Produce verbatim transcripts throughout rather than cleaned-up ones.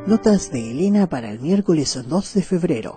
Notas de Elena para el miércoles dos de febrero.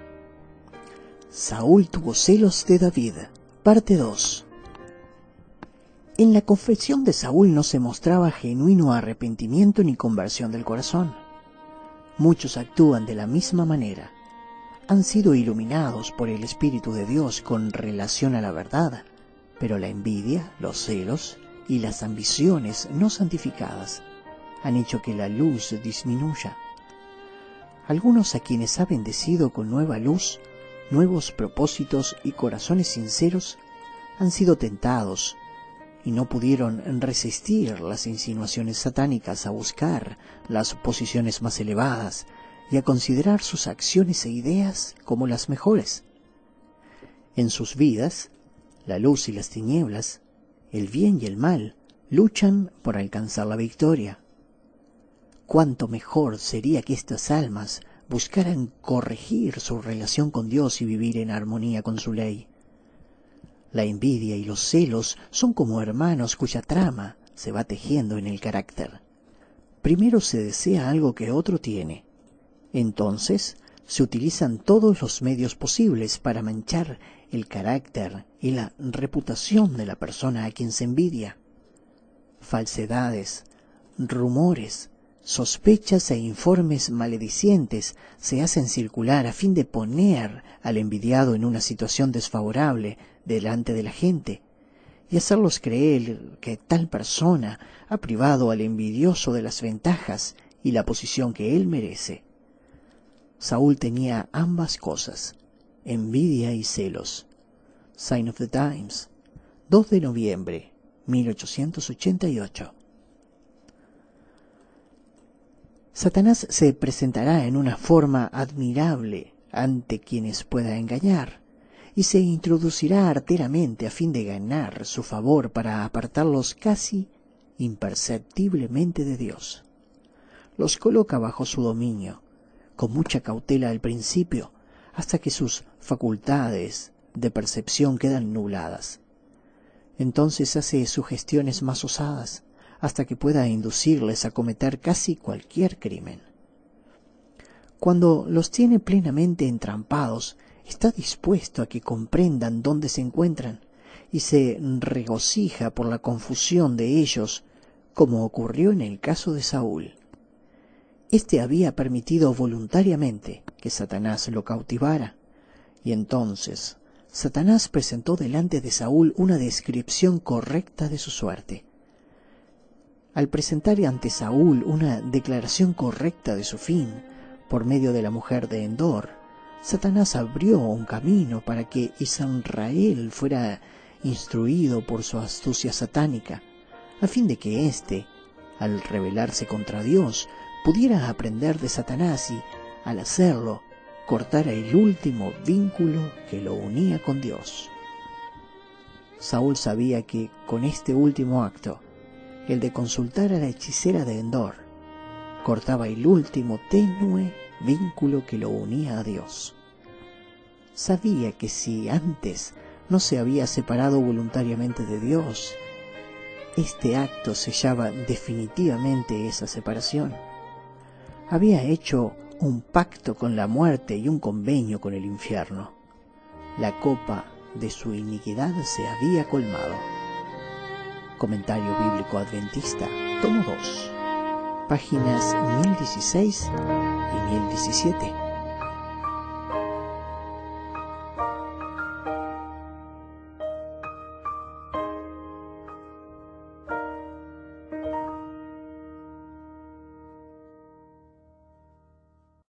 Saúl tuvo celos de David, parte dos. En la confesión de Saúl no se mostraba genuino arrepentimiento ni conversión del corazón. Muchos actúan de la misma manera. Han sido iluminados por el Espíritu de Dios con relación a la verdad, pero la envidia, los celos y las ambiciones no santificadas han hecho que la luz disminuya. Algunos a quienes ha bendecido con nueva luz, nuevos propósitos y corazones sinceros han sido tentados y no pudieron resistir las insinuaciones satánicas a buscar las posiciones más elevadas y a considerar sus acciones e ideas como las mejores. En sus vidas, la luz y las tinieblas, el bien y el mal, luchan por alcanzar la victoria. Cuánto mejor sería que estas almas buscaran corregir su relación con Dios y vivir en armonía con su ley. La envidia y los celos son como hermanos cuya trama se va tejiendo en el carácter. Primero se desea algo que otro tiene. Entonces se utilizan todos los medios posibles para manchar el carácter y la reputación de la persona a quien se envidia. Falsedades, rumores, sospechas e informes maledicientes se hacen circular a fin de poner al envidiado en una situación desfavorable delante de la gente y hacerlos creer que tal persona ha privado al envidioso de las ventajas y la posición que él merece. Saúl tenía ambas cosas, envidia y celos. Sign of the Times, dos de noviembre, mil ochocientos ochenta y ocho. Satanás se presentará en una forma admirable ante quienes pueda engañar y se introducirá arteramente a fin de ganar su favor para apartarlos casi imperceptiblemente de Dios. Los coloca bajo su dominio, con mucha cautela al principio, hasta que sus facultades de percepción quedan nubladas. Entonces hace sugestiones más osadas, hasta que pueda inducirles a cometer casi cualquier crimen. Cuando los tiene plenamente entrampados, está dispuesto a que comprendan dónde se encuentran y se regocija por la confusión de ellos, como ocurrió en el caso de Saúl. Este había permitido voluntariamente que Satanás lo cautivara, y entonces Satanás presentó delante de Saúl una descripción correcta de su suerte. Al presentar ante Saúl una declaración correcta de su fin, por medio de la mujer de Endor, Satanás abrió un camino para que Israel fuera instruido por su astucia satánica, a fin de que éste, al rebelarse contra Dios, pudiera aprender de Satanás y, al hacerlo, cortara el último vínculo que lo unía con Dios. Saúl sabía que con este último acto, el de consultar a la hechicera de Endor, cortaba el último tenue vínculo que lo unía a Dios. Sabía que si antes no se había separado voluntariamente de Dios, este acto sellaba definitivamente esa separación. Había hecho un pacto con la muerte y un convenio con el infierno. La copa de su iniquidad se había colmado. Comentario Bíblico Adventista, tomo dos, páginas mil dieciséis y mil diecisiete.